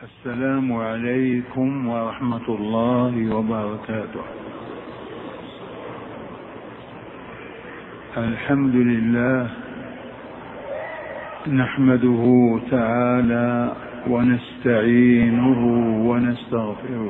السلام عليكم ورحمة الله وبركاته. الحمد لله نحمده تعالى ونستعينه ونستغفره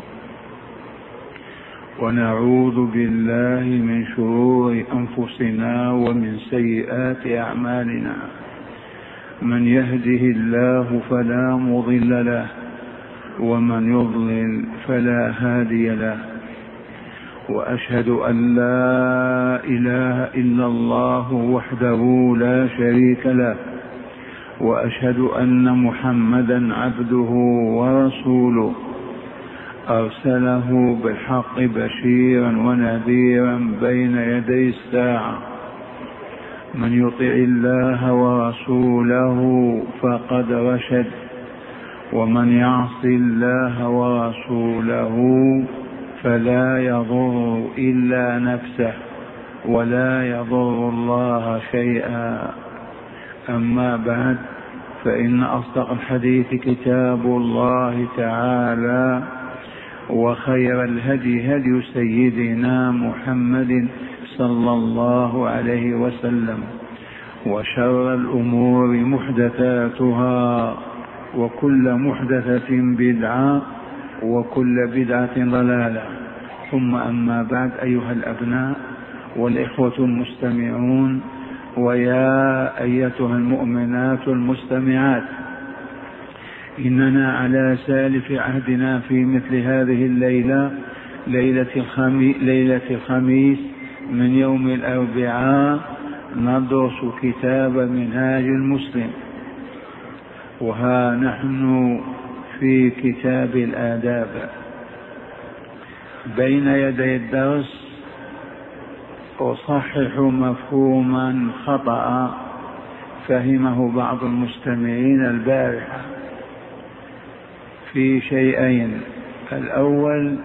ونعوذ بالله من شرور أنفسنا ومن سيئات أعمالنا. من يهده الله فلا مضل له ومن يضلل فلا هادي له، وأشهد أن لا إله إلا الله وحده لا شريك له، وأشهد أن محمدا عبده ورسوله أرسله بالحق بشيرا ونذيرا بين يدي الساعة. من يطع الله ورسوله فقد رشد، ومن يعص الله ورسوله فلا يضر إلا نفسه ولا يضر الله شيئا. أما بعد، فإن أصدق الحديث كتاب الله تعالى، وخير الهدي هدي سيدنا محمد صلى الله عليه وسلم، وشر الأمور محدثاتها، وكل محدثة بدعة، وكل بدعة ضلالة. ثم أما بعد، أيها الأبناء والإخوة المستمعون، ويا أيتها المؤمنات المستمعات، إننا على سالف عهدنا في مثل هذه الليلة، ليلة الخميس من يوم الأربعاء، ندرس كتاب منهاج المسلم. وها نحن في كتاب الآداب. بين يدي الدرس أصحح مفهوما خطأ فهمه بعض المستمعين البارحة في شيئين. الأول،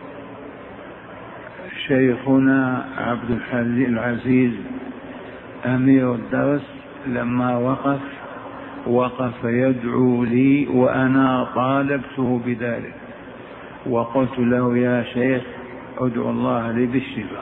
شيخنا عبد العزيز أمير الدرس لما وقف يدعو لي، وأنا طالبته بذلك وقلت له: يا شيخ ادعو الله لي بالشفاء.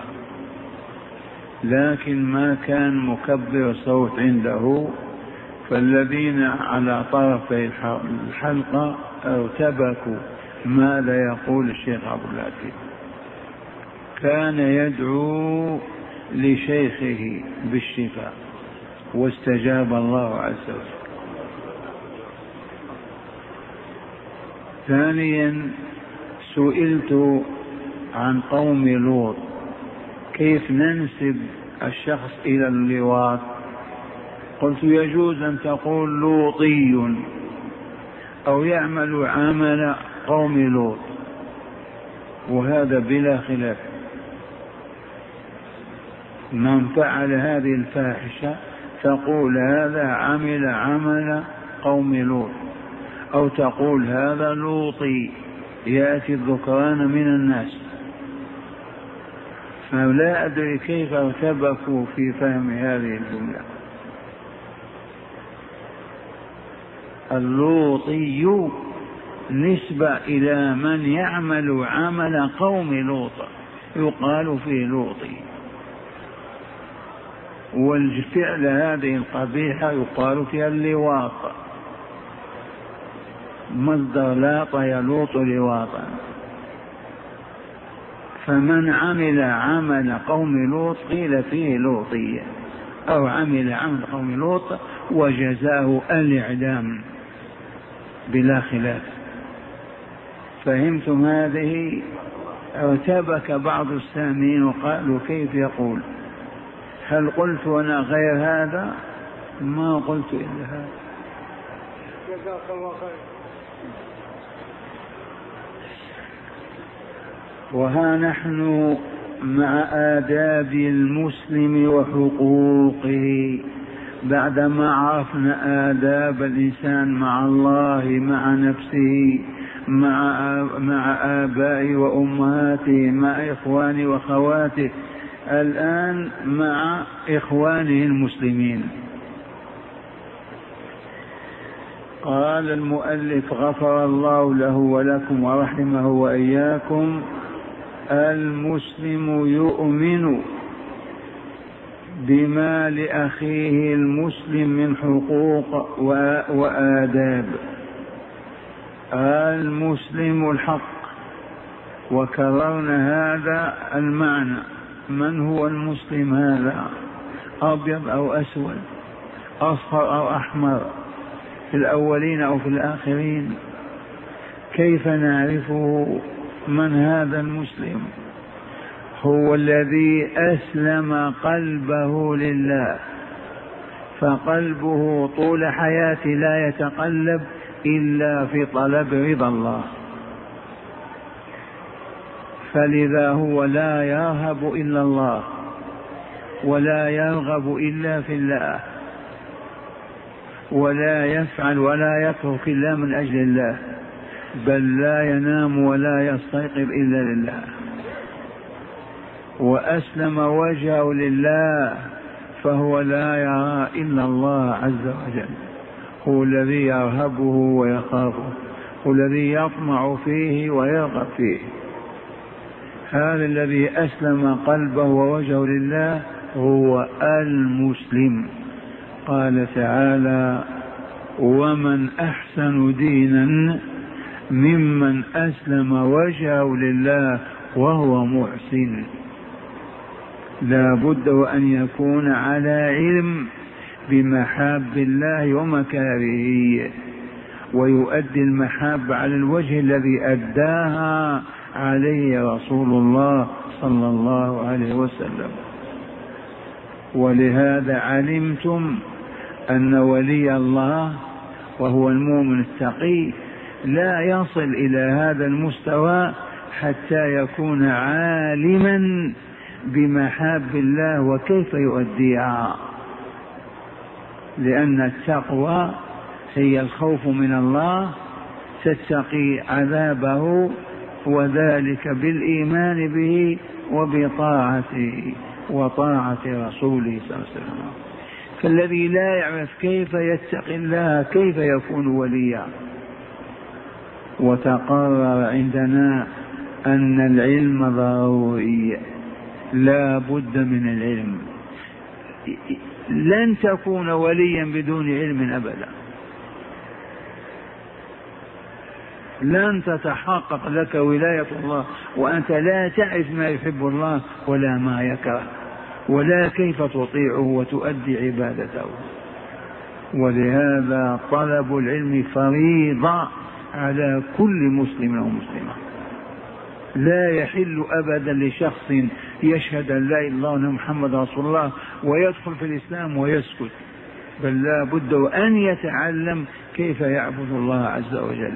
لكن ما كان مكبر صوت عنده، فالذين على طرفي الحلقة ارتبكوا ماذا يقول الشيخ عبد العزيز. كان يدعو لشيخه بالشفاء واستجاب الله عز وجل. ثانيا، سئلت عن قوم لوط، كيف ننسب الشخص إلى اللواط؟ قلت: يجوز أن تقول لوطي أو يعمل عمل قوم لوط، وهذا بلا خلاف. من فعل هذه الفاحشة تقول هذا عمل عمل قوم لوط، أو تقول هذا لوطي يأتي الذكران من الناس. فلا أدري كيف ارتبكوا في فهم هذه الجملة. اللوطي نسبة إلى من يعمل عمل قوم لوط، يقال فيه لوطي. والفعل هذه القبيحة يقال فيها اللواط، مصدر لاط يلوط لواطا. فمن عمل عمل قوم لوط قيل فيه لوطية، أو عمل عمل قوم لوط وجزاه الإعدام بلا خلاف. فهمتم هذه؟ ارتبك بعض السامعين وقالوا: كيف يقول؟ هل قلت أنا غير هذا؟ ما قلت إلا هذا. جزاك الله خير. وها نحن مع آداب المسلم وحقوقه، بعدما عرفنا آداب الإنسان مع الله، مع نفسه، مع آبائه وأمهاته، مع إخوانه وأخواته، الآن مع إخوانه المسلمين. قال المؤلف غفر الله له ولكم ورحمه وإياكم: المسلم يؤمن بما لأخيه المسلم من حقوق وآداب. المسلم الحق، وكررنا هذا المعنى. من هو المسلم هذا؟ أبيض أو أسود، أصفر أو أحمر، في الأولين أو في الآخرين؟ كيف نعرفه؟ من هذا المسلم؟ هو الذي أسلم قلبه لله، فقلبه طول حياته لا يتقلب إلا في طلب رضا الله، فلذا هو لا يرهب إلا الله ولا يرغب إلا في الله، ولا يفعل ولا يترك إلا من أجل الله، بل لا ينام ولا يستيقظ إلا لله. وأسلم وجهه لله، فهو لا يرى إلا الله عز وجل، هو الذي يرهبه ويخافه، هو الذي يطمع فيه ويرغب فيه. هذا الذي أسلم قلبه ووجهه لله هو المسلم. قال تعالى: ومن أحسن دينا ممن أسلم وجهه لله وهو محسن. لا بد وأن يكون على علم بمحاب الله ومكارهه، ويؤدي المحاب على الوجه الذي أداها عليه رسول الله صلى الله عليه وسلم. ولهذا علمتم أن ولي الله وهو المؤمن التقي لا يصل إلى هذا المستوى حتى يكون عالما بمحاب الله وكيف يؤديها، لأن التقوى هي الخوف من الله، تتقي عذابه، وذلك بالإيمان به وبطاعته وطاعة رسوله صلى الله عليه وسلم. فالذي لا يعرف كيف يتقي الله كيف يكون وليا؟ وتقرر عندنا أن العلم ضروري، لا بد من العلم. لن تكون وليا بدون علم أبدا، لن تتحقق لك ولاية الله وأنت لا تعرف ما يحب الله ولا ما يكره ولا كيف تطيعه وتؤدي عبادته. ولهذا طلب العلم فريضة على كل مسلم ومسلمة. لا يحل أبدا لشخص يشهد أن لا إله إلا الله وأن محمد رسول الله ويدخل في الإسلام ويسكت، بل لا بد أن يتعلم كيف يعبد الله عز وجل.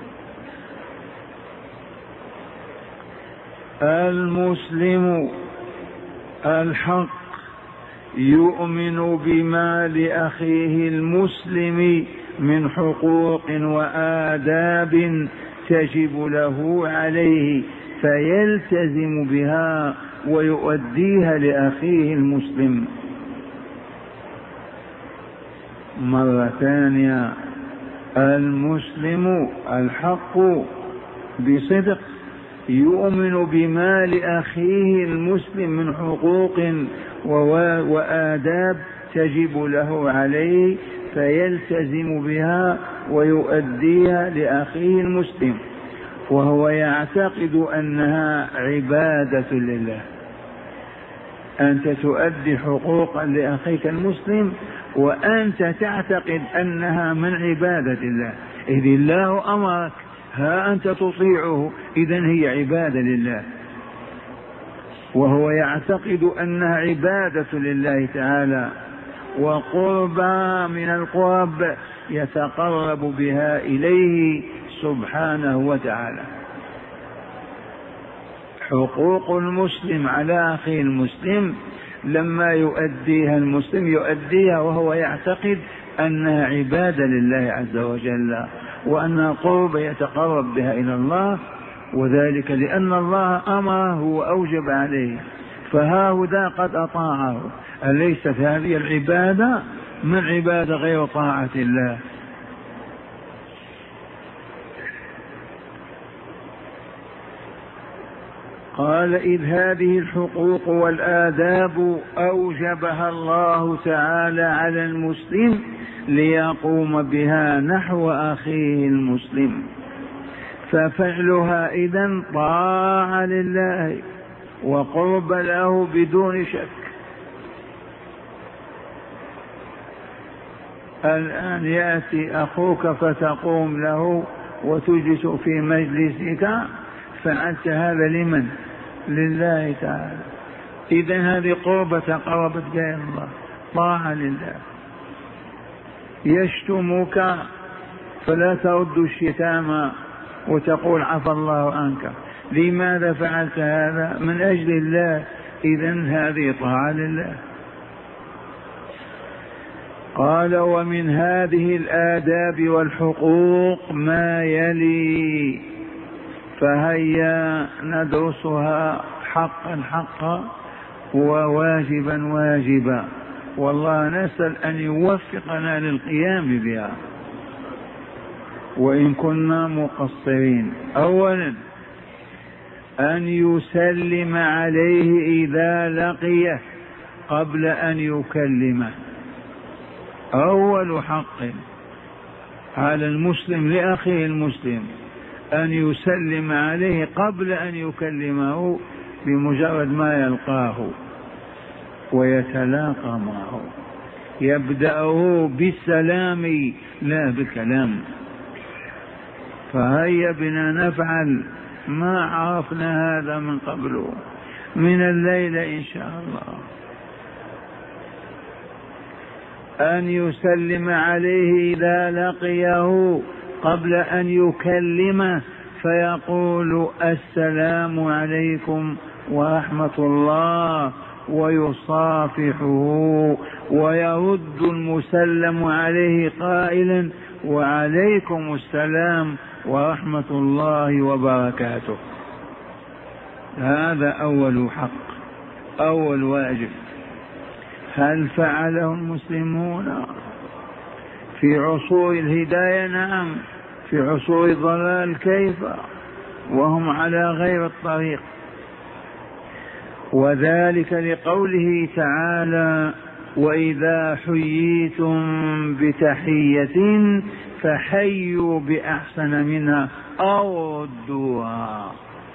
المسلم الحق يؤمن بما لأخيه المسلم من حقوق وآداب تجب له عليه، فيلتزم بها ويؤديها لأخيه المسلم. مرة ثانية: المسلم الحق بصدق يؤمن بما لأخيه المسلم من حقوق وآداب تجب له عليه، فيلتزم بها ويؤديها لأخيه المسلم، وهو يعتقد أنها عبادة لله. أنت تؤدي حقوقا لأخيك المسلم وأنت تعتقد أنها من عبادة الله، إذ الله أمرك، ها أنت تطيعه، إذن هي عبادة لله، وهو يعتقد أنها عبادة لله تعالى وقربى من القرب يتقرب بها إليه سبحانه وتعالى. حقوق المسلم على أخيه المسلم لما يؤديها المسلم يؤديها وهو يعتقد أنها عبادة لله عز وجل وأنها قرب يتقرب بها إلى الله، وذلك لأن الله أمره وأوجب عليه، فهذا قد أطاعه. أليست هذه العبادة من عبادة غير طاعة الله؟ قال إذ هذه الحقوق والآداب أوجبها الله تعالى على المسلم ليقوم بها نحو أخيه المسلم، ففعلها إذن طاعة لله وقرب له بدون شك. الآن يأتي أخوك فتقوم له وتجلس في مجلسك، فعلت هذا لمن؟ لله تعالى. إذن هذه قربة تقربت بها الله، طاعة لله. يشتمك فلا ترد الشتام وتقول عفى الله عنك، لماذا فعلت هذا؟ من أجل الله، إذن هذه طاعة لله. قال ومن هذه الآداب والحقوق ما يلي، فهيا ندرسها حقا حقا وواجبا واجبا، والله نسأل أن يوفقنا للقيام بها وإن كنا مقصرين. أولا أن يسلم عليه إذا لقيه قبل أن يكلمه. أول حق على المسلم لأخيه المسلم أن يسلم عليه قبل أن يكلمه، بمجرد ما يلقاه ويتلاقى معه يبدأه بالسلام لا بالكلام. فهيا بنا نفعل ما عرفنا هذا من قبل، من الليلة إن شاء الله. أن يسلم عليه إذا لقيه قبل أن يكلمه، فيقول السلام عليكم ورحمة الله ويصافحه، ويرد المسلم عليه قائلا وعليكم السلام ورحمة الله وبركاته. هذا أول حق، أول واجب. هل فعله المسلمون في عصور الهداية؟ نعم. في عصور الضلال كيف وهم على غير الطريق؟ وذلك لقوله تعالى وإذا حييتم بتحية فحيوا بأحسن منها أو ردوها.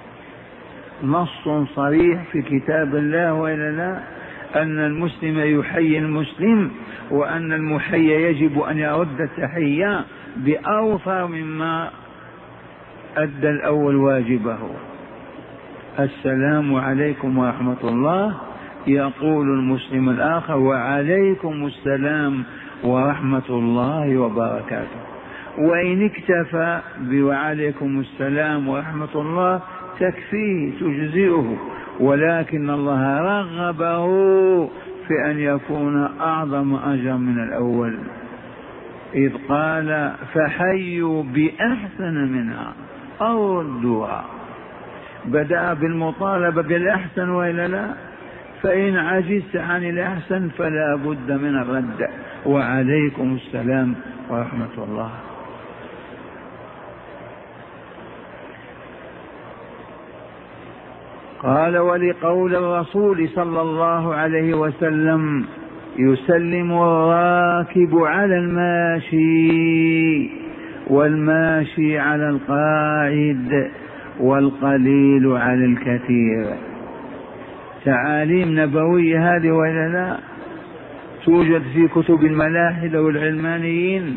نص صريح في كتاب الله وإلا لا أن المسلم يحيي المسلم، وأن المحيي يجب أن يرد التحية بأوفر مما أدى الأول واجبه. السلام عليكم ورحمة الله، يقول المسلم الآخر وعليكم السلام ورحمة الله وبركاته. وإن اكتفى بوعليكم السلام ورحمة الله تكفيه تجزئه، ولكن الله رغبه في أن يكون أعظم أجر من الأول، إذ قال فحيوا بأحسن منها أو ردوها. بدأ بالمطالبة بالأحسن وإلا لا؟ فإن عجزت عن الأحسن فلا بد من الرد، وعليكم السلام ورحمة الله. قال ولقول الرسول صلى الله عليه وسلم يسلم الراكب على الماشي والماشي على القاعد والقليل على الكثير. تعاليم نبوية هذه ولا لا؟ توجد في كتب الملاحدة والعلمانيين.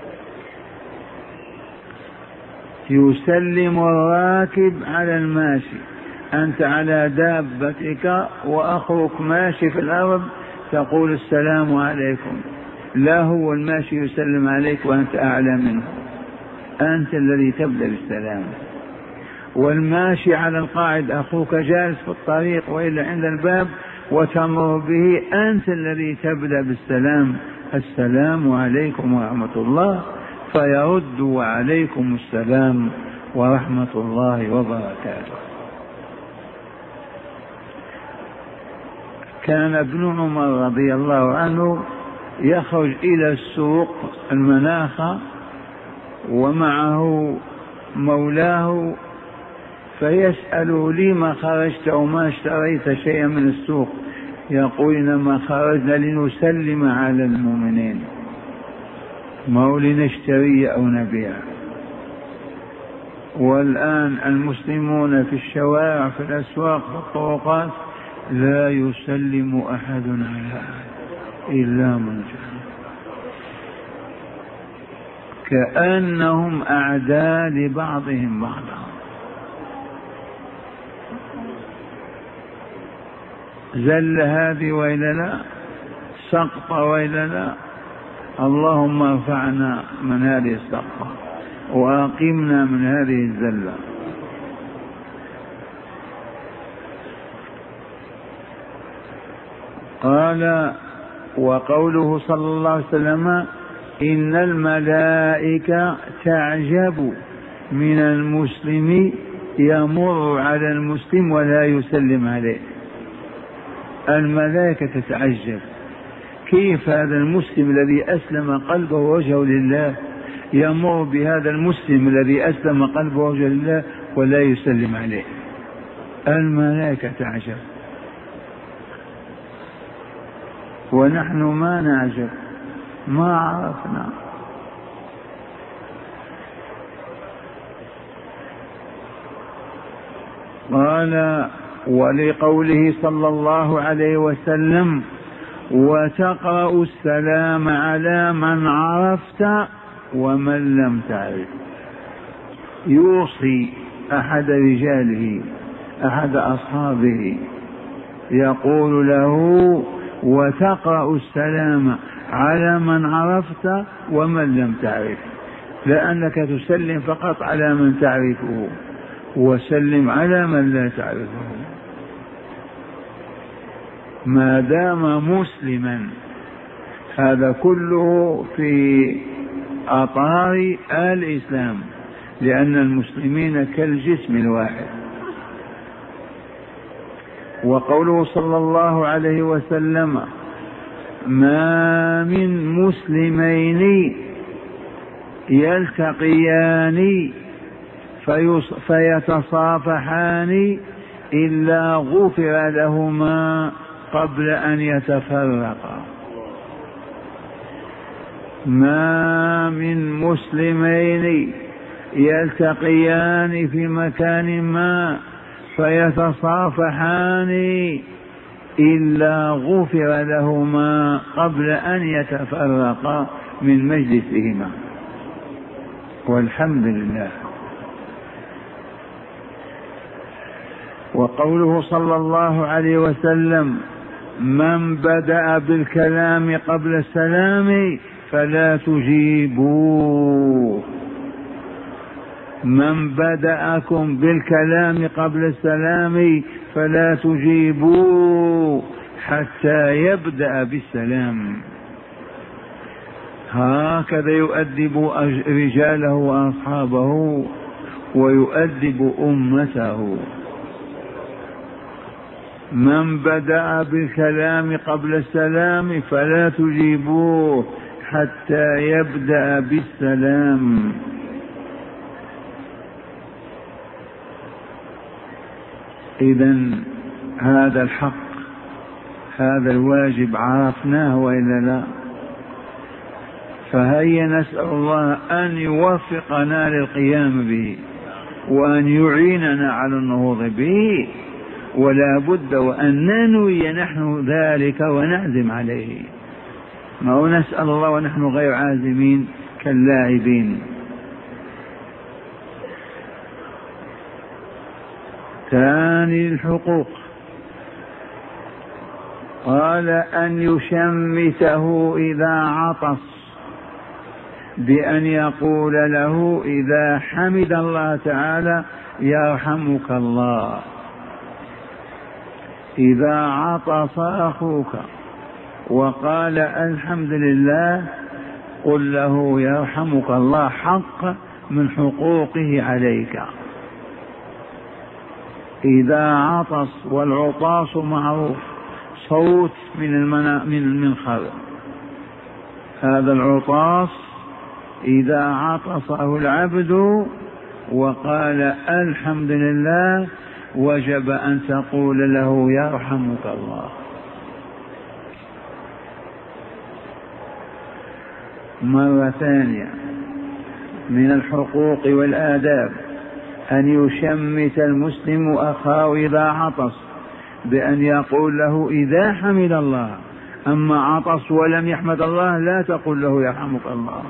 يسلم الراكب على الماشي، أنت على دابتك وأخوك ماشي في الأرض تقول السلام عليكم، لا هو الماشي يسلم عليك وأنت أعلى منه، أنت الذي تبدأ بالسلام. والماشي على القاعد أخوك جالس في الطريق وإلا عند الباب وتمر به، أنت الذي تبدأ بالسلام، السلام عليكم ورحمة الله، فيرد وعليكم السلام ورحمة الله وبركاته. كان ابن عمر رضي الله عنه يخرج إلى السوق المناخة ومعه مولاه فيسألوا لي ما خرجت أو ما اشتريت شيئا من السوق، يقول إنما خرجنا لنسلم على المؤمنين، ما هو لنشتري أو نبيع. والآن المسلمون في الشوارع في الأسواق في الطرقات لا يسلم أحد على أحد إلا من جاء، كأنهم أعداء لبعضهم بعضا. زل هذه وإلا لا، سقط وإلا لا. اللهم ارفعنا من هذه السقطة وأقمنا من هذه الزلة. قال وقوله صلى الله عليه وسلم إن الملائكة تعجب من المسلم يمر على المسلم ولا يسلم عليه. الملائكة تتعجب كيف هذا المسلم الذي أسلم قلبه ووجهه لله يمر بهذا المسلم الذي أسلم قلبه ووجهه لله ولا يسلم عليه. الملائكة تعجب ونحن ما نعجب، ما عرفنا. قال ولقوله صلى الله عليه وسلم وتقرأ السلام على من عرفت ومن لم تعرف. يوصي أحد رجاله أحد أصحابه يقول له وتقرأ السلام على من عرفت ومن لم تعرف، لأنك تسلم فقط على من تعرفه وسلم على من لا تعرفه ما دام مسلما. هذا كله في أطار الإسلام، لأن المسلمين كالجسم الواحد. وقوله صلى الله عليه وسلم ما من مسلمين يلتقيان فيتصافحان إلا غفر لهما قبل أن يتفرقا. ما من مسلمين يلتقيان في مكان ما فيتصافحان إلا غفر لهما قبل أن يتفرقا من مجلسهما. والحمد لله. وقوله صلى الله عليه وسلم من بدأ بالكلام قبل السلام فلا تجيبوه. من بدأكم بالكلام قبل السلام فلا تجيبوه حتى يبدأ بالسلام. هكذا يؤدب رجاله وأصحابه ويؤدب أمته. من بدأ بالكلام قبل السلام فلا تجيبوه حتى يبدأ بالسلام. إذن هذا الحق، هذا الواجب عرفناه وإلا لا؟ فهيا نسأل الله أن يوفقنا للقيام به وأن يعيننا على النهوض به، ولا بد وأن ننوي نحن ذلك ونعزم عليه. ما هو نسأل الله ونحن غير عازمين كاللاعبين. ثاني الحقوق قال أن يشمته إذا عطس بأن يقول له إذا حمد الله تعالى يرحمك الله. إذا عطس أخوك وقال الحمد لله قل له يرحمك الله، حق من حقوقه عليك. إذا عطس، والعطاس معروف صوت من المنخر، هذا العطاس إذا عطسه العبد وقال الحمد لله وجب أن تقول له يرحمك الله. مرة ثانية من الحقوق والآداب أن يشمت المسلم أخاه إذا عطس بأن يقول له إذا حمد الله. أما عطس ولم يحمد الله لا تقول له يرحمك الله.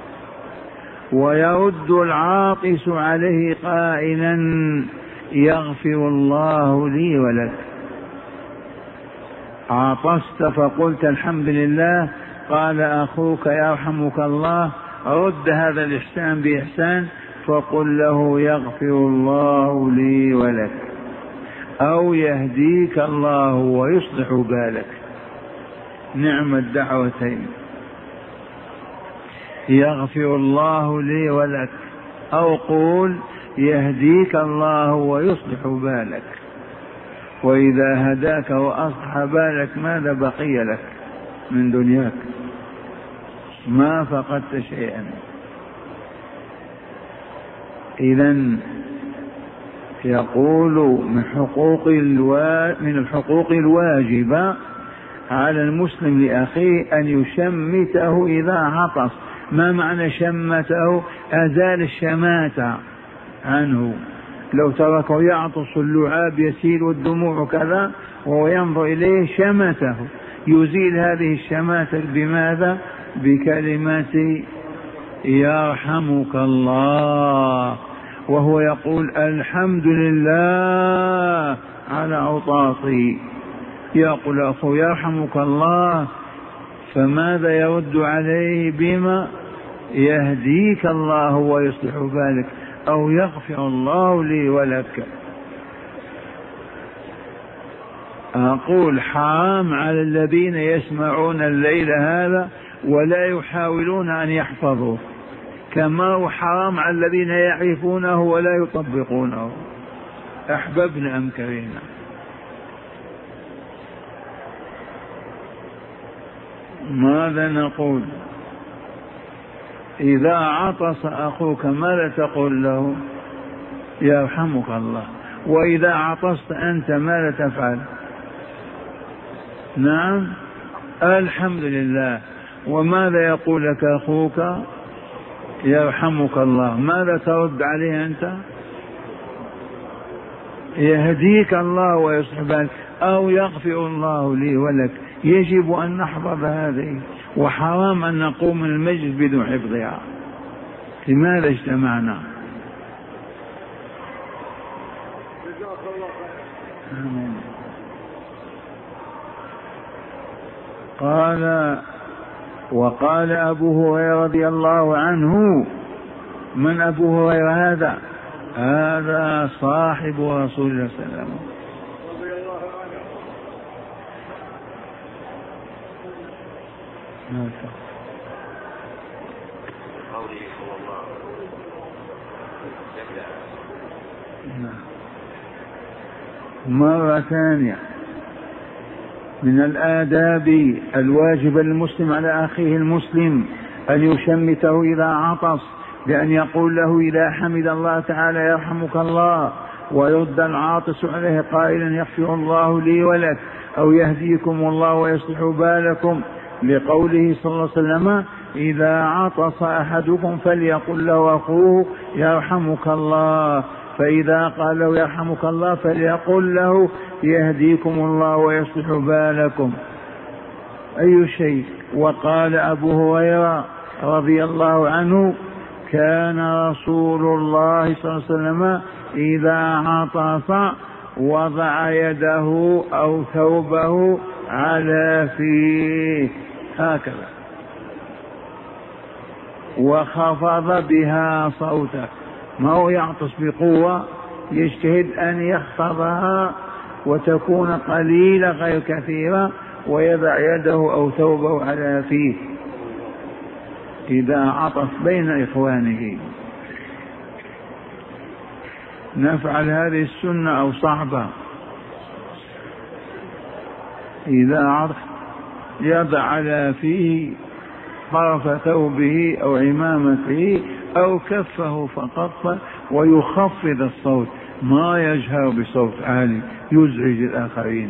ويرد العاطس عليه قائلا يغفر الله لي ولك. عطست فقلت الحمد لله، قال أخوك يرحمك الله، رد هذا الإحسان بإحسان فقل له يغفر الله لي ولك، أو يهديك الله ويصلح بالك. نعم الدعوتين، يغفر الله لي ولك، أو قول يهديك الله ويصلح بالك. وإذا هداك وأصلح بالك ماذا بقي لك من دنياك؟ ما فقدت شيئا. إذن يقول من الحقوق الواجبة على المسلم لأخيه أن يشمته إذا عطس. ما معنى شمته؟ أزال الشماتة عنه. لو تركه يعطس اللعاب يسيل الدموع كذا وهو ينظر إليه شمته، يزيل هذه الشماتة بماذا؟ بكلمة يرحمك الله، وهو يقول الحمد لله على عطاسه. يقول أخو يرحمك الله، فماذا يرد عليه؟ بما يهديك الله ويصلح بالك، أو يغفر الله لي ولك. أقول حرام على الذين يسمعون الليل هذا ولا يحاولون أن يحفظوه، كما هو حرام على الذين يعرفونه ولا يطبقونه. أحببنا أم كرهنا. ماذا نقول؟ إذا عطس أخوك ماذا تقول له؟ يرحمك الله. وإذا عطست أنت ماذا تفعل؟ نعم الحمد لله. وماذا يقول لك أخوك؟ يرحمك الله. ماذا ترد عليه أنت؟ يهديك الله ويصلح بالك، أو يغفر الله لي ولك. يجب أن نحفظ هذه، وحرام أن نقوم من المجلس بدون حفظها. لماذا اجتمعنا؟ وقال أبو هريرة رضي الله عنه. من أبو هريرة هذا؟ هذا صاحب رسول الله صلى الله عليه وسلم. مرة ثانية من الآداب الواجب للمسلم على أخيه المسلم أن يشمته إذا عطس بأن يقول له إذا حمد الله تعالى يرحمك الله، ويرد العاطس عليه قائلا يغفر الله لي ولك، أو يهديكم الله ويصلح بالكم، لقوله صلى الله عليه وسلم إذا عطس أحدكم فليقل له أخوه يرحمك الله، فإذا قال له يرحمك الله فليقل له يهديكم الله ويصلح بالكم. أي شيء. وقال أبو هريرة رضي الله عنه كان رسول الله صلى الله عليه وسلم إذا عطس وضع يده أو ثوبه على فيه هكذا وخفض بها صوته. ما هو يعطس بقوة، يجتهد أن يخفضها وتكون قليلة غير كثيرة، ويضع يده أو ثوبه على فيه إذا عطس بين إخوانه. نفعل هذه السنة أو صعبة؟ إذا عطس يضع على فيه طرف ثوبه أو عمامته أو كفه فقط ويخفض الصوت، ما يجهر بصوت عالي يزعج الآخرين.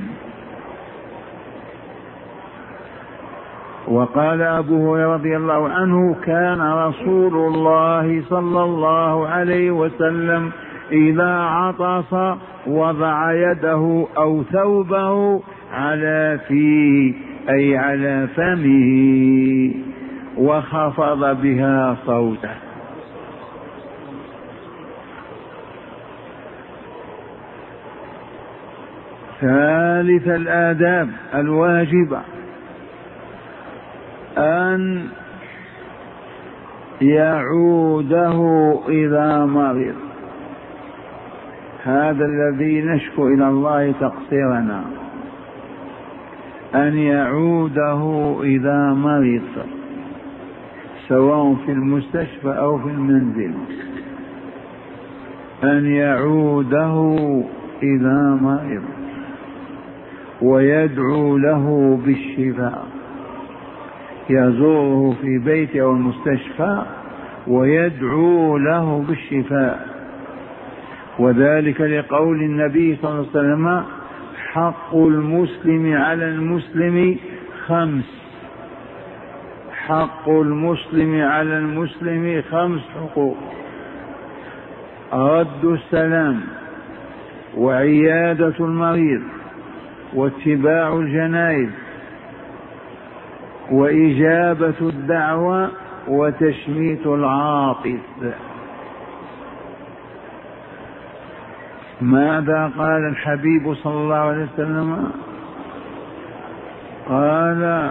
وقال أبو هريرة رضي الله عنه: كان رسول الله صلى الله عليه وسلم إذا عطس وضع يده أو ثوبه على فيه أي على فمه وخفض بها صوته. ثالث الآداب الواجبة أن يعوده إذا مرض. هذا الذي نشكو إلى الله تقصيرنا، أن يعوده إذا مرض سواء في المستشفى أو في المنزل، أن يعوده إذا مرض ويدعو له بالشفاء، يزوره في بيته أو المستشفى ويدعو له بالشفاء. وذلك لقول النبي صلى الله عليه وسلم: حق المسلم على المسلم 5. حق المسلم على المسلم 5 حقوق: رد السلام، وعيادة المريض، واتباع الجنائز، وإجابة الدعوة، وتشميت العاطس. ماذا قال الحبيب صلى الله عليه وسلم؟ قال: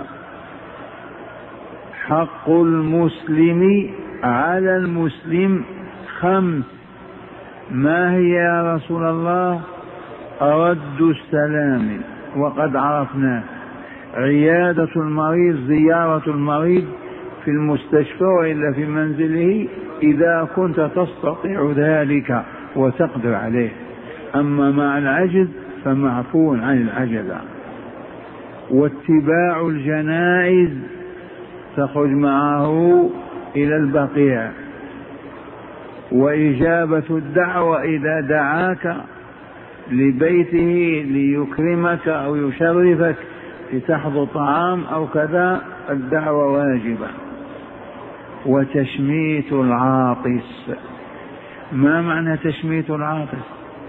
حق المسلم على المسلم 5. ما هي يا رسول الله؟ رد السلام، وقد عرفناه. عيادة المريض، زيارة المريض في المستشفى وإلا في منزله إذا كنت تستطيع ذلك وتقدر عليه، أما مع العجز فمعفو عن العجز. واتباع الجنائز، تخرج معه إلى البقيع. وإجابة الدعوة، إذا دعاك لبيته ليكرمك أو يشرفك لتحضر طعام أو كذا، الدعوة واجبة. وتشميت العاطس. ما معنى تشميت العاطس؟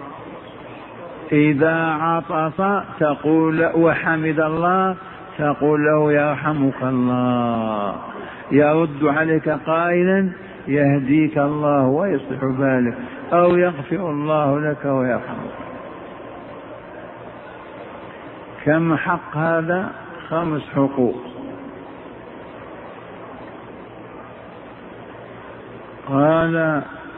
إذا عطس تقول وحمد الله تقول له: يرحمك الله. يرد عليك قائلا: يهديك الله ويصلح بالك، أو يغفر الله لك ويرحمك. كم حق هذا؟ 5 حقوق. قال: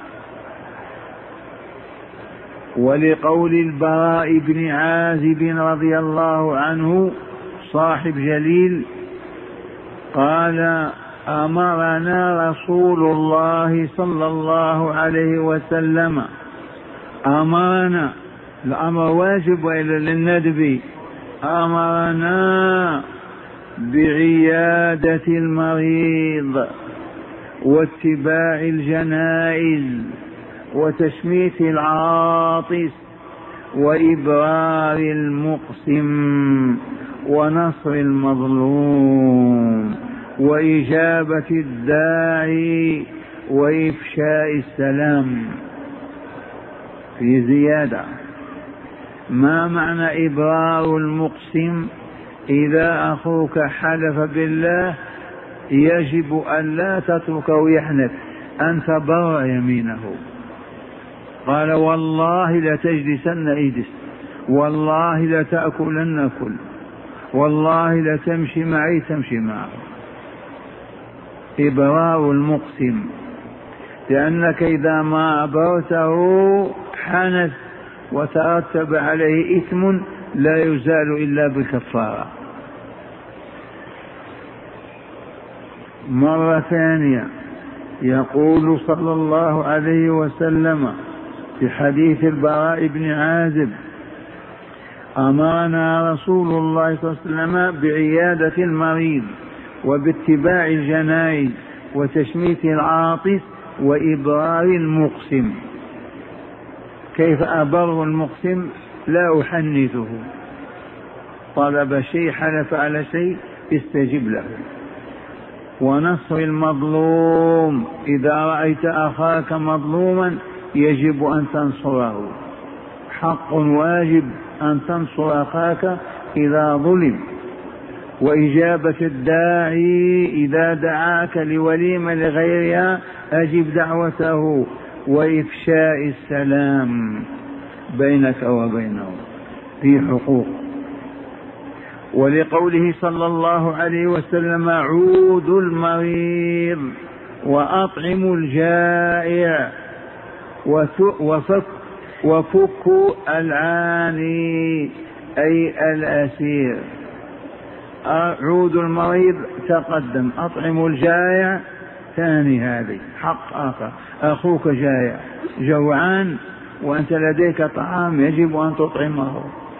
ولقول البراء بن عازب رضي الله عنه صاحب جليل قال: أمرنا رسول الله صلى الله عليه وسلم، أمرنا، الأمر واجب وإلا للندب، أمرنا بعيادة المريض واتباع الجنائز وتشميت العاطس وإبرار المقسم ونصر المظلوم وإجابة الداعي وإفشاء السلام. في زيادة: ما معنى إبرار المقسم؟ إذا أخوك حلف بالله يجب أن لا تتركه يحنث، أن تبرأ يمينه. قال: والله لتجلسن اجلس، والله لتأكلن كل، والله لتمشي معي تمشي معه. إبرار المقسم، لأنك إذا ما أبرته حنث وترتب عليه إثم لا يزال إلا بالكفارة. مرة ثانية يقول صلى الله عليه وسلم في حديث البراء بن عازب: أمرنا رسول الله صلى الله عليه وسلم بعيادة المريض وباتباع الجنائز وتشميت العاطس وإبرار المقسم. كيف أبر المقسم؟ لا أحنثه، طلب شيء حلف على شيء استجب له. ونصر المظلوم، إذا رأيت أخاك مظلوما يجب أن تنصره، حق واجب أن تنصر أخاك إذا ظلم. وإجابة الداعي، إذا دعاك لوليمة لغيرها أجب دعوته. وإفشاء السلام بينك وبينه، في حقوق. ولقوله صلى الله عليه وسلم عودوا المريض وأطعموا الجائع وفكوا العاني أي الأسير. عودوا المريض تقدم، أطعموا الجائع ثاني، هذه حق آخر. أخوك جائع جوعان وأنت لديك طعام يجب أن تطعمه.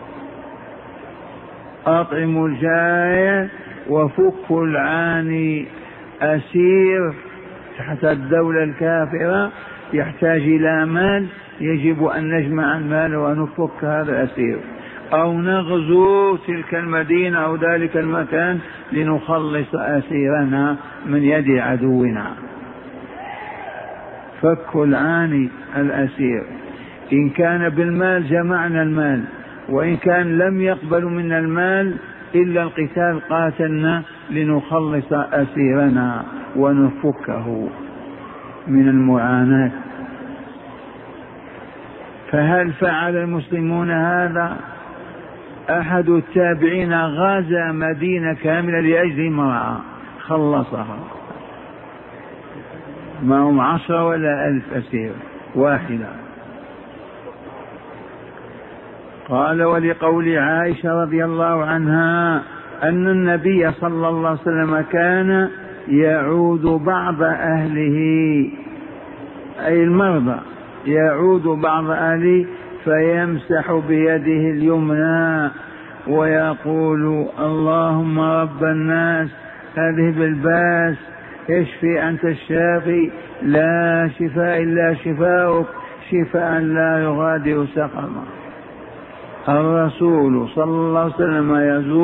أطعموا الجائع وفكوا العاني، أسير تحت الدولة الكافرة يحتاج إلى مال، يجب أن نجمع المال ونفك هذا الأسير، أو نغزو تلك المدينة أو ذلك المكان لنخلص أسيرنا من يد عدونا. فك العاني الأسير، إن كان بالمال جمعنا المال، وإن كان لم يقبل منا المال إلا القتال قاتلنا لنخلص أسيرنا ونفكه من المعاناة. فهل فعل المسلمون هذا؟ أحد التابعين غزا مدينة كاملة لأجل امرأة خلصها، ما هم 10 ولا 1000 أسير واحدة. قال ولقول عائشة رضي الله عنها أن النبي صلى الله عليه وسلم كان يعود بعض أهله، أي المرضى، يعود بعض أهله فيمسح بيده اليمنى ويقول اللهم رب الناس اذهب الباس اشفي أنت الشافي لا شفاء إلا شفاؤك شفاء لا يغادر سقما. الرسول صلى الله عليه وسلم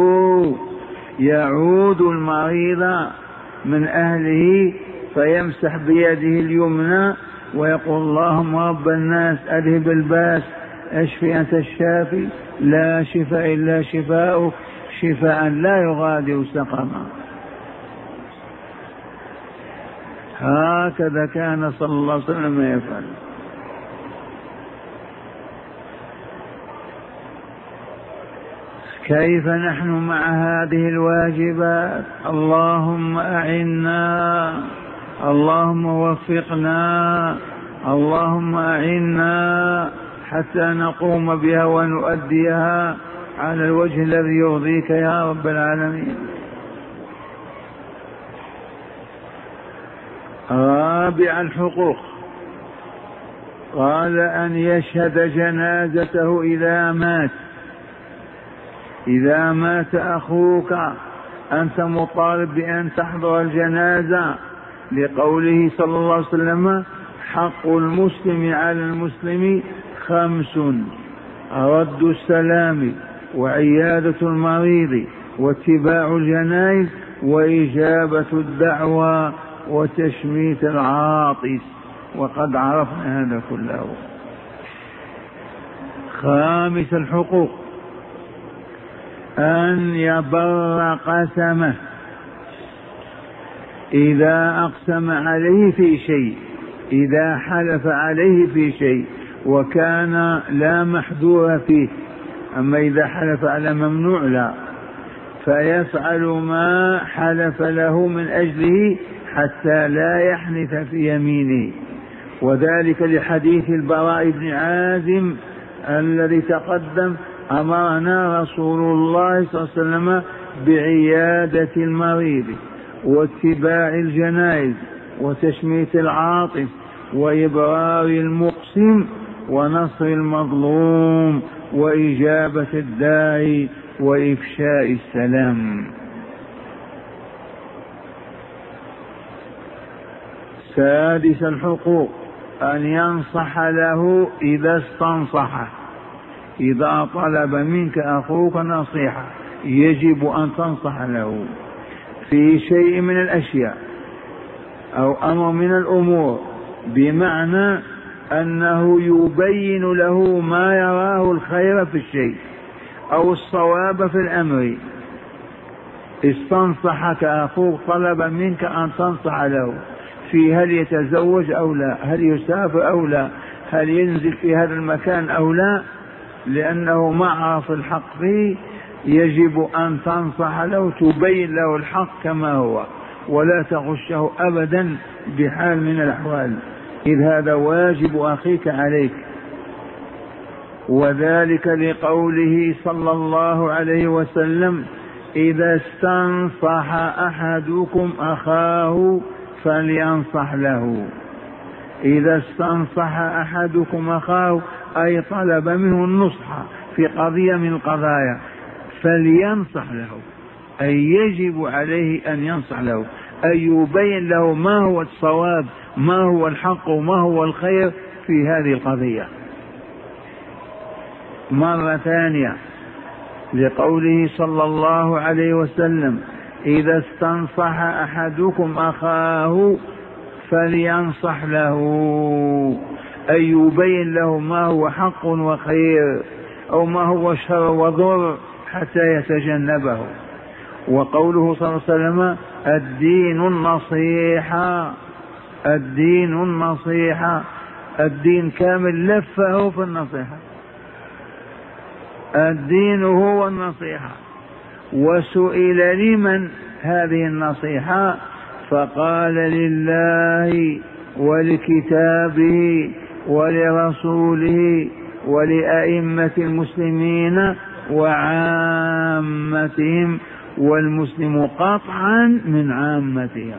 يعود المريض من أهله فيمسح بيده اليمنى ويقول اللهم رب الناس اذهب الباس اشفي أنت الشافي لا شفاء إلا شفاؤك شفاء لا يغادر سقما. هكذا كان صلى الله عليه وسلم يفعل. كيف نحن مع هذه الواجبات؟ اللهم أعنا، اللهم وفقنا، اللهم أعنا حتى نقوم بها ونؤديها على الوجه الذي يرضيك يا رب العالمين. رابع الحقوق، قال أن يشهد جنازته إذا مات. إذا مات أخوك أنت مطالب بأن تحضر الجنازة، لقوله صلى الله عليه وسلم حق المسلم على المسلم 5: رد السلام وعيادة المريض واتباع الجنائز وإجابة الدعوة وتشميت العاطس، وقد عرفنا هذا كله. خامس الحقوق أن يبر قسمه، إذا أقسم عليه في شيء، إذا حلف عليه في شيء وكان لا محذور فيه، أما إذا حلف على ممنوع لا، فيفعل ما حلف له من أجله حتى لا يحنث في يمينه. وذلك لحديث البراء بن عازم الذي تقدم: أمرنا رسول الله صلى الله عليه وسلم بعيادة المريض واتباع الجنائز وتشميت العاطف وإبرار المقسم ونصر المظلوم وإجابة الداعي وإفشاء السلام. سادس الحقوق أن ينصح له إذا استنصحه. إذا طلب منك أخوك نصيحة يجب أن تنصح له في شيء من الأشياء أو أمر من الأمور، بمعنى أنه يبين له ما يراه الخير في الشيء أو الصواب في الأمر. استنصحك أخوك، طلب منك أن تنصح له في هل يتزوج أو لا، هل يسافر أو لا، هل ينزل في هذا المكان أو لا، لأنه ما عرف الحق فيه، يجب أن تنصح له، تبين له الحق كما هو ولا تغشه أبدا بحال من الأحوال، إذ هذا واجب أخيك عليك. وذلك لقوله صلى الله عليه وسلم: إذا استنصح أحدكم أخاه فلينصح له. إذا استنصح أحدكم أخاه أي طلب منه النصح في قضية من القضايا فلينصح له، أي يجب عليه أن ينصح له، أي يبين له ما هو الصواب، ما هو الحق، وما هو الخير في هذه القضية. مرة ثانية لقوله صلى الله عليه وسلم: إذا استنصح أحدكم أخاه فلينصح له، أي يبين له ما هو حق وخير أو ما هو شر وضر حتى يتجنبه. وقوله صلى الله عليه وسلم: الدين النصيحة. الدين النصيحة، الدين كامل لفه في النصيحة، الدين هو النصيحة. وسئل لمن هذه النصيحة فقال: لله ولكتابه ولرسوله ولأئمة المسلمين وعامتهم، والمسلم قطعا من عامتهم.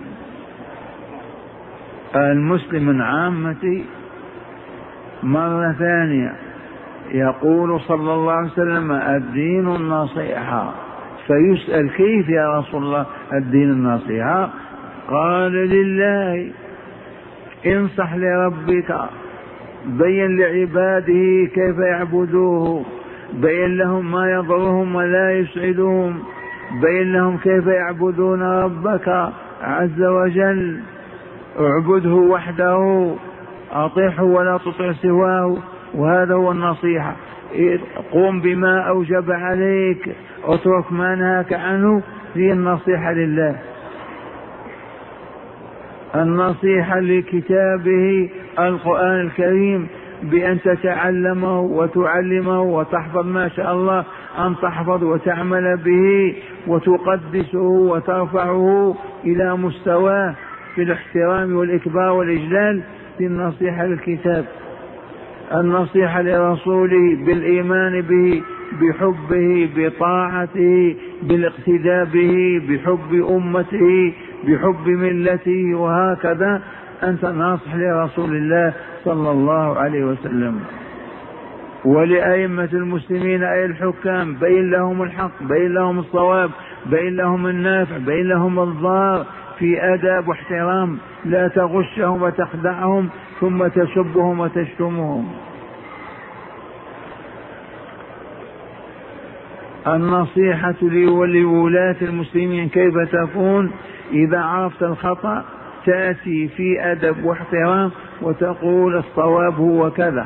المسلم من عامتي. مرة ثانية يقول صلى الله عليه وسلم: الدين النصيحة. فيسأل: كيف يا رسول الله الدين النصيحة؟ قال: لله، انصح لربك، بين لعباده كيف يعبدوه، بين لهم ما يضرهم ولا يسعدهم، بين لهم كيف يعبدون ربك عز وجل، اعبده وحده، أطيعه ولا تطع سواه، وهذا هو النصيحة. قم بما أوجب عليك، اترك ما نهاك عنه، هي النصيحة لله. النصيحة لكتابه القرآن الكريم بأن تتعلمه وتعلمه وتحفظ ما شاء الله أن تحفظ وتعمل به وتقدسه وترفعه إلى مستواه في الاحترام والإكبار والإجلال. في النصيحة للكتاب. النصيحة لرسوله بالإيمان به، بحبه، بطاعته، بالاقتداء به، بحب أمته، بحب ملته، وهكذا أنت ناصح لرسول الله صلى الله عليه وسلم. ولأئمة المسلمين أي الحكام، بين لهم الحق، بين لهم الصواب، بين لهم النافع، بين لهم الضار، في آداب واحترام، لا تغشهم وتخدعهم ثم تسبهم وتشتمهم. النصيحة لولاة المسلمين كيف تكون؟ إذا عرفت الخطأ تأتي في أدب واحترام وتقول: الصواب هو كذا.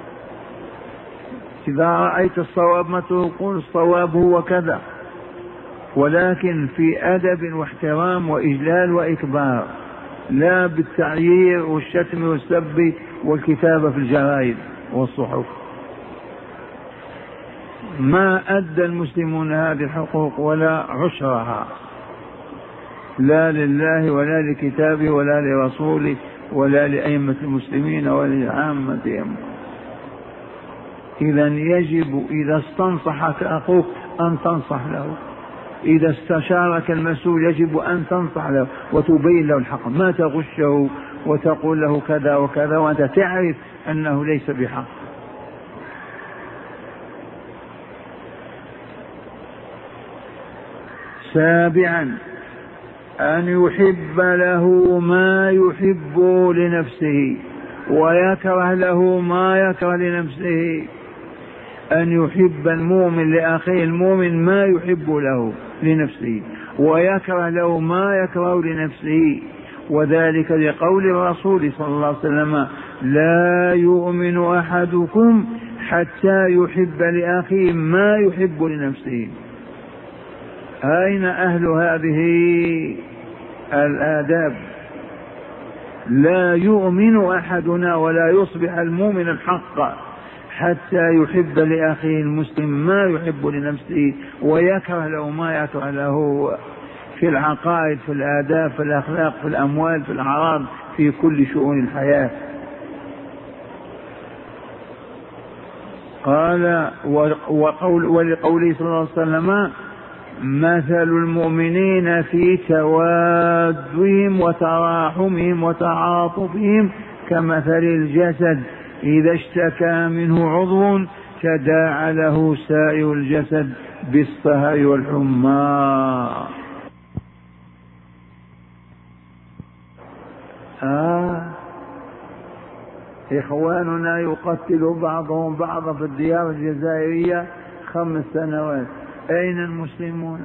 إذا رأيت الصواب ما تقول: الصواب هو كذا، ولكن في أدب واحترام وإجلال وإكبار، لا بالتعيير والشتم والسب والكتابة في الجرائد والصحف. ما أدى المسلمون هذه الحقوق ولا عشرها، لا لله ولا لكتابه ولا لرسوله ولا لأئمة المسلمين ولا لعامتهم. إذا يجب إذا استنصحك أخوك أن تنصح له، إذا استشارك المسؤول يجب أن تنصح له وتبين له الحق، ما تغشه وتقول له كذا وكذا وأنت تعرف أنه ليس بحق. سابعا أن يحب له ما يحب لنفسه ويكره له ما يكره لنفسه. أن يحب المؤمن لأخيه المؤمن ما يحب له لنفسه ويكره له ما يكره لنفسه، وذلك لقول الرسول صلى الله عليه وسلم: لا يؤمن أحدكم حتى يحب لأخيه ما يحب لنفسه. أين أهل هذه الآداب؟ لا يؤمن أحدنا ولا يصبح المؤمن الحق حتى يحب لأخيه المسلم ما يحب لنفسه ويكره له ما يكره له في العقائد، في الآداب، في الأخلاق، في الأموال، في الأعراض، في كل شؤون الحياة. قال ولقوله صلى الله عليه وسلم: مثل المؤمنين في توادهم وتراحمهم وتعاطفهم كمثل الجسد إذا اشتكى منه عضو تداعى له سائر الجسد بالسهر والحمى. إخواننا يقتل بعضهم بعضا في الديار الجزائرية 5 سنوات. أين المسلمون؟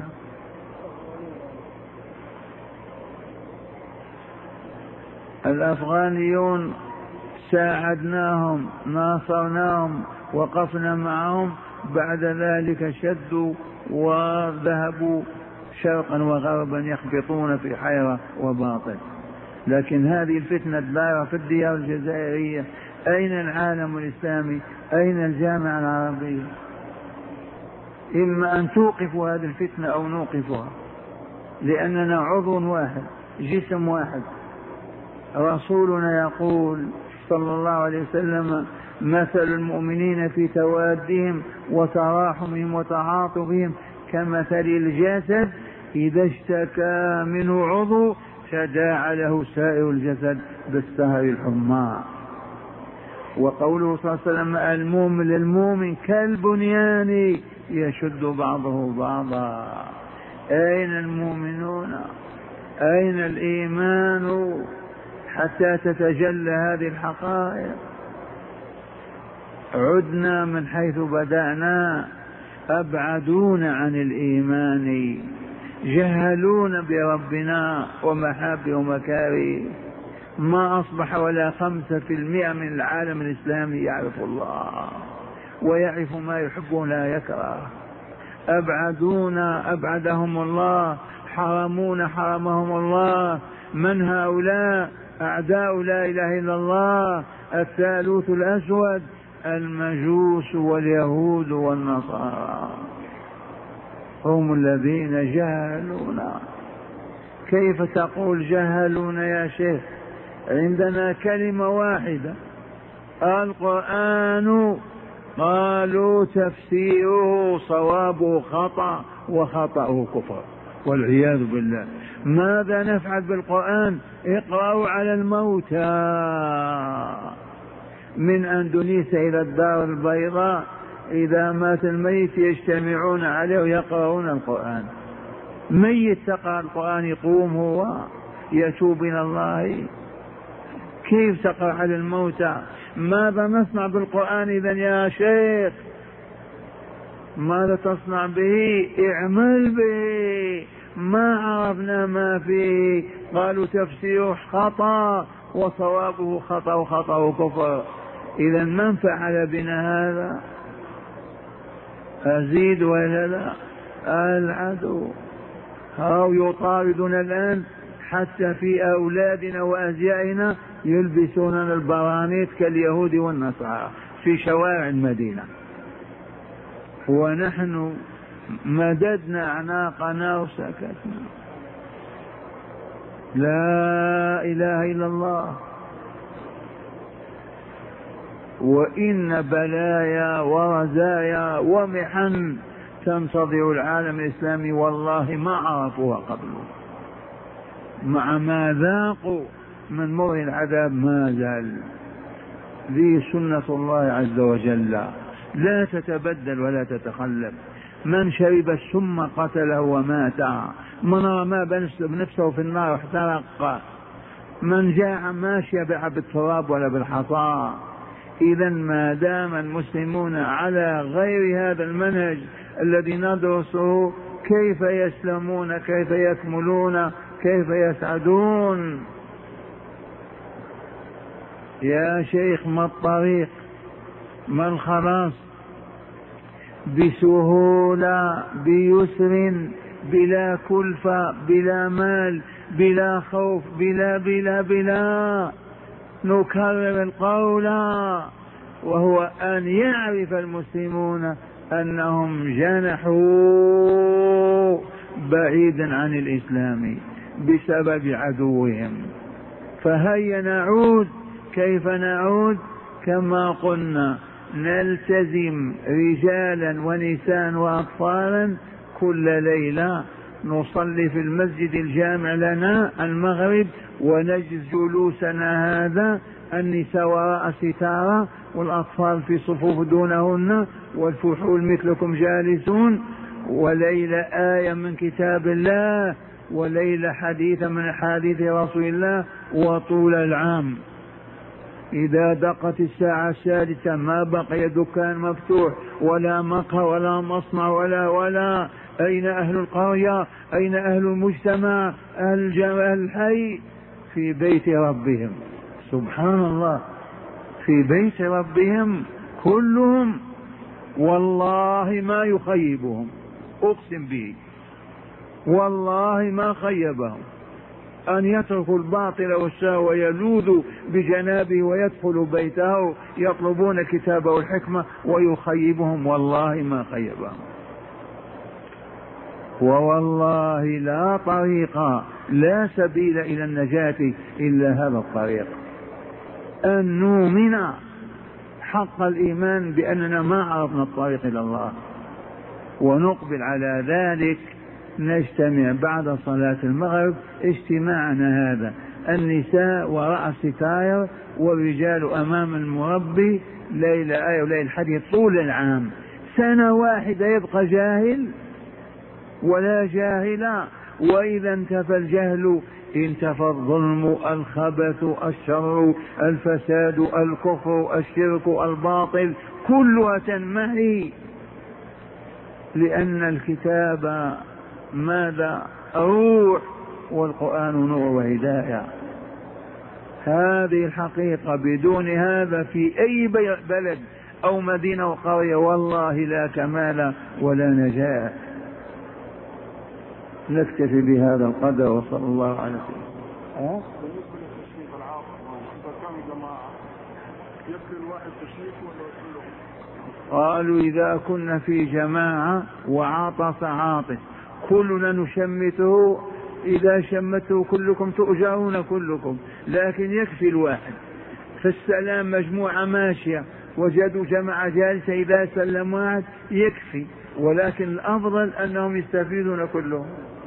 الأفغانيون ساعدناهم، ناصرناهم، وقفنا معهم، بعد ذلك شدوا وذهبوا شرقا وغربا يخبطون في حيرة وباطل. لكن هذه الفتنة الدائرة في الديار الجزائرية، أين العالم الإسلامي؟ أين الجامعة العربية؟ إما أن توقفوا هذه الفتنة أو نوقفها، لأننا عضو واحد، جسم واحد. رسولنا يقول صلى الله عليه وسلم: مثل المؤمنين في توادهم وتراحمهم وتعاطفهم كمثل الجسد إذا اشتكى منه عضو تداعى له سائر الجسد بالسهر الحمى. وقوله صلى الله عليه وسلم: المؤمن للمؤمن كالبنيان يشد بعضه بعضا. أين المؤمنون؟ أين الإيمان حتى تتجلى هذه الحقائق؟ عدنا من حيث بدأنا، أبعدون عن الإيمان، جهلون بربنا ومحابه ومكاره. ما أصبح ولا 5% من العالم الإسلامي يعرف الله ويعرف ما يحب ولا يكره. أبعدهم الله، حرمهم الله. من هؤلاء؟ أعداء لا إله إلا الله، الثالوث الأسود، المجوس واليهود والنصارى، هم الذين جهلونا. كيف تقول جهلونا يا شيخ؟ عندنا كلمة واحدة: القرآن قالوا تفسيره صوابه خطأ وخطأه كفر والعياذ بالله. ماذا نفعل بالقرآن؟ اقرأوا على الموتى من أندونيسيا إلى الدار البيضاء، إذا مات الميت يجتمعون عليه ويقرؤون القرآن. ميت تقرأ القرآن يقوم هو يتوب إلى الله. كيف تقرأ على الموتى؟ ماذا نصنع بالقرآن إذن يا شيخ؟ ماذا تصنع به؟ اعمل به. ما عرفنا ما فيه. قالوا تفسيره خطأ وصوابه خطأ وخطأه كفر. إذا من فعل بنا هذا؟ أزيد ولا لا؟ العدو. هاو يطاردنا الآن حتى في أولادنا وأزيائنا، يلبسوننا البرانيت كاليهود والنصارى في شوارع المدينة، ونحن مددنا أعناقنا وسكتنا. لا إله إلا الله. وإن بلايا ورزايا ومحن تنتظر العالم الإسلامي والله ما عرفوها قبله، مع ما ذاقوا من مر العذاب ما زال. ذي سنة الله عز وجل لا تتبدل ولا تتخلف. من شرب السم قتله ومات، من رمى بنفسه في النار احترق، من جاع ما شبع بالتراب ولا بالحصى. إذا ما دام المسلمون على غير هذا المنهج الذي ندرسه، كيف يسلمون؟ كيف يكملون؟ كيف يسعدون؟ يا شيخ ما الطريق؟ ما الخلاص؟ بسهولة بيسر بلا كلفة بلا مال بلا خوف بلا نكرر القول، وهو أن يعرف المسلمون أنهم جنحوا بعيدا عن الإسلام بسبب عدوهم. فهيا نعود. كيف نعود؟ كما قلنا، نلتزم رجالا ونساء وأطفالا كل ليلة نصلي في المسجد الجامع لنا المغرب، ونجلس جلوسنا هذا النساء وراء ستارة والأطفال في صفوف دونهن والفحول مثلكم جالسون، وليلة آية من كتاب الله، وليلة حديث من حديث رسول الله، وطول العام. إذا دقت الساعة السادسة ما بقي دكان مفتوح ولا مقهى ولا مصنع ولا أين أهل القرية؟ أين أهل المجتمع؟ أهل الحي؟ في بيت ربهم. سبحان الله، في بيت ربهم كلهم، والله ما يخيبهم، أقسم به والله ما خيبهم، أن يتركوا الباطل والشهوة ويلوذوا بجنابه ويدخلوا بيته يطلبون كتابه والحكمة ويخيبهم، والله ما خيبهم. ووالله لا طريق لا سبيل إلى النجاة إلا هذا الطريق، أن نؤمن حق الإيمان بأننا ما عرفنا الطريق إلى الله، ونقبل على ذلك. نجتمع بعد صلاة المغرب اجتماعنا هذا، النساء وراء الستائر والرجال أمام المربي، ليلة آية وليلة حديث طول العام. سنة واحدة يبقى جاهل ولا جاهلا؟ وإذا انتفى الجهل انتفى الظلم الخبث الشر الفساد الكفر الشرك الباطل، كلها تنمحي، لأن الكتاب ماذا؟ روح، والقرآن نور وهداية. هذه الحقيقة، بدون هذا في أي بلد أو مدينة وقرية والله لا كمال ولا نجاة. نكتفي بهذا القدر، وصلى الله على سيدنا. قالوا إذا كنا في جماعة وعاطس عاطس كلنا نشمته، إذا شمته كلكم تؤجرون كلكم، لكن يكفي الواحد. فالسلام مجموعة ماشية وجدوا جماعة جالسة، إذا سلم واحد يكفي، ولكن الأفضل أنهم يستفيدون كلهم.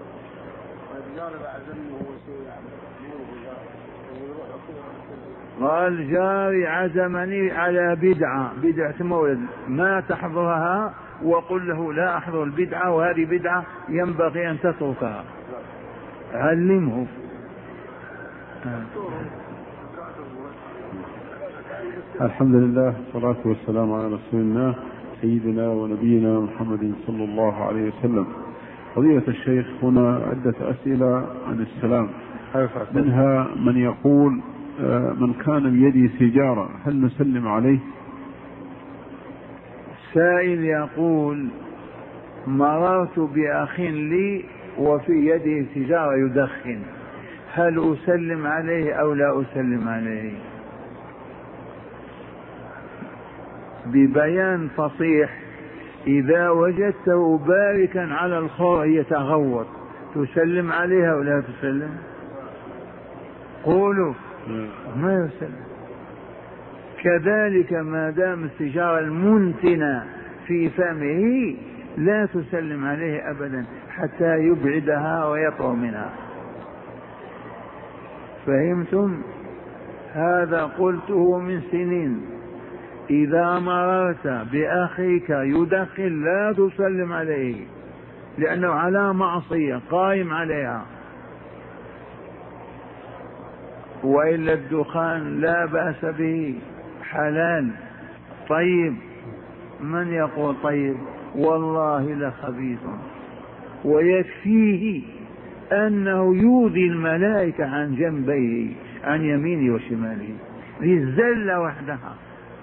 قال جاري عزمني على بدعة مولد ما تحضرها، وقل له لا أحضر البدعة، وهذه بدعة ينبغي أن تتركها، علمه. الحمد لله والصلاة والسلام على رسول الله سيدنا ونبينا محمد صلى الله عليه وسلم. فضيلة الشيخ، هنا عدة أسئلة عن السلام، منها من يقول من كان بيده سيجارة هل نسلم عليه؟ سائل يقول مررت بأخ لي وفي يده سيجارة يدخن، هل أسلم عليه أو لا أسلم عليه؟ ببيان فصيح: إذا وجدته باركا على الخور يتغوط تسلم عليها أو لا تسلم؟ قولوا ما يسلم. كذلك ما دام السيجارة المنتنة في فمه لا تسلم عليه أبدا حتى يبعدها ويطهر منها. فهمتم؟ هذا قلته من سنين، إذا مررت بأخيك يدخن لا تسلم عليه، لأنه على معصية قائم عليها. وإلا الدخان لا بأس به، حلال طيب. من يقول طيب؟ والله لخبيث. ويكفيه أنه يؤذي الملائكة عن جنبيه، عن يمينه وشماله، للزلة وحدها.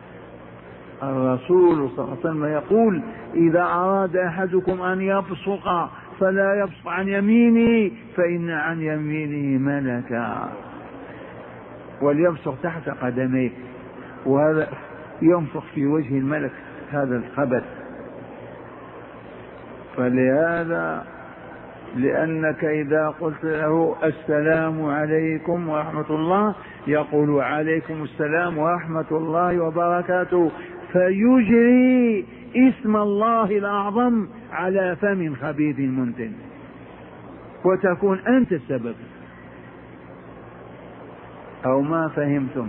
الرسول صلى الله عليه وسلم يقول: إذا أراد أحدكم أن يبصق فلا يبصق عن يمينه، فإن عن يمينه ملكا، وليبصق تحت قدميه، وهذا ينفخ في وجه الملك هذا الخبث. فلهذا، لأنك إذا قلت له السلام عليكم ورحمة الله، يقول عليكم السلام ورحمة الله وبركاته، فيجري اسم الله الأعظم على فم خبيث منتن، وتكون أنت السبب. أو ما فهمتم؟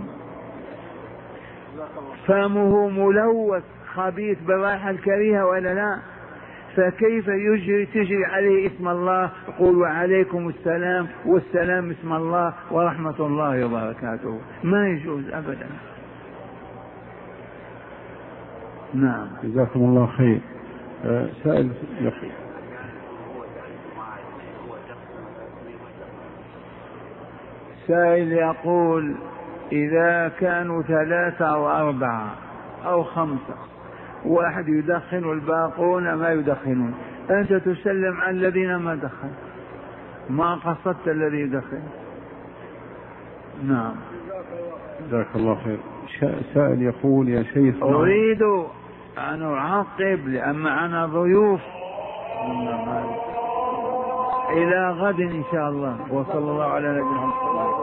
فمه ملوث خبيث بالرائحة الكريهة ولا لا؟ فكيف تجري عليه اسم الله؟ يقول عليكم السلام، والسلام اسم الله ورحمة الله وبركاته، ما يجوز أبدا. نعم، جزاكم الله خير. سائل يقول: سائل يقول: إذا كانوا 3 أو 4 أو 5، واحد يدخن والباقون ما يدخنون، أنت تسلم على الذين ما دخن، ما قصدت الذي يدخن. نعم، جزاك الله خير. سائل يقول: يا شيخ، أريد أن أعقب لأن معنا ضيوف. إلى غد إن شاء الله، وصلى الله على نبينا محمد.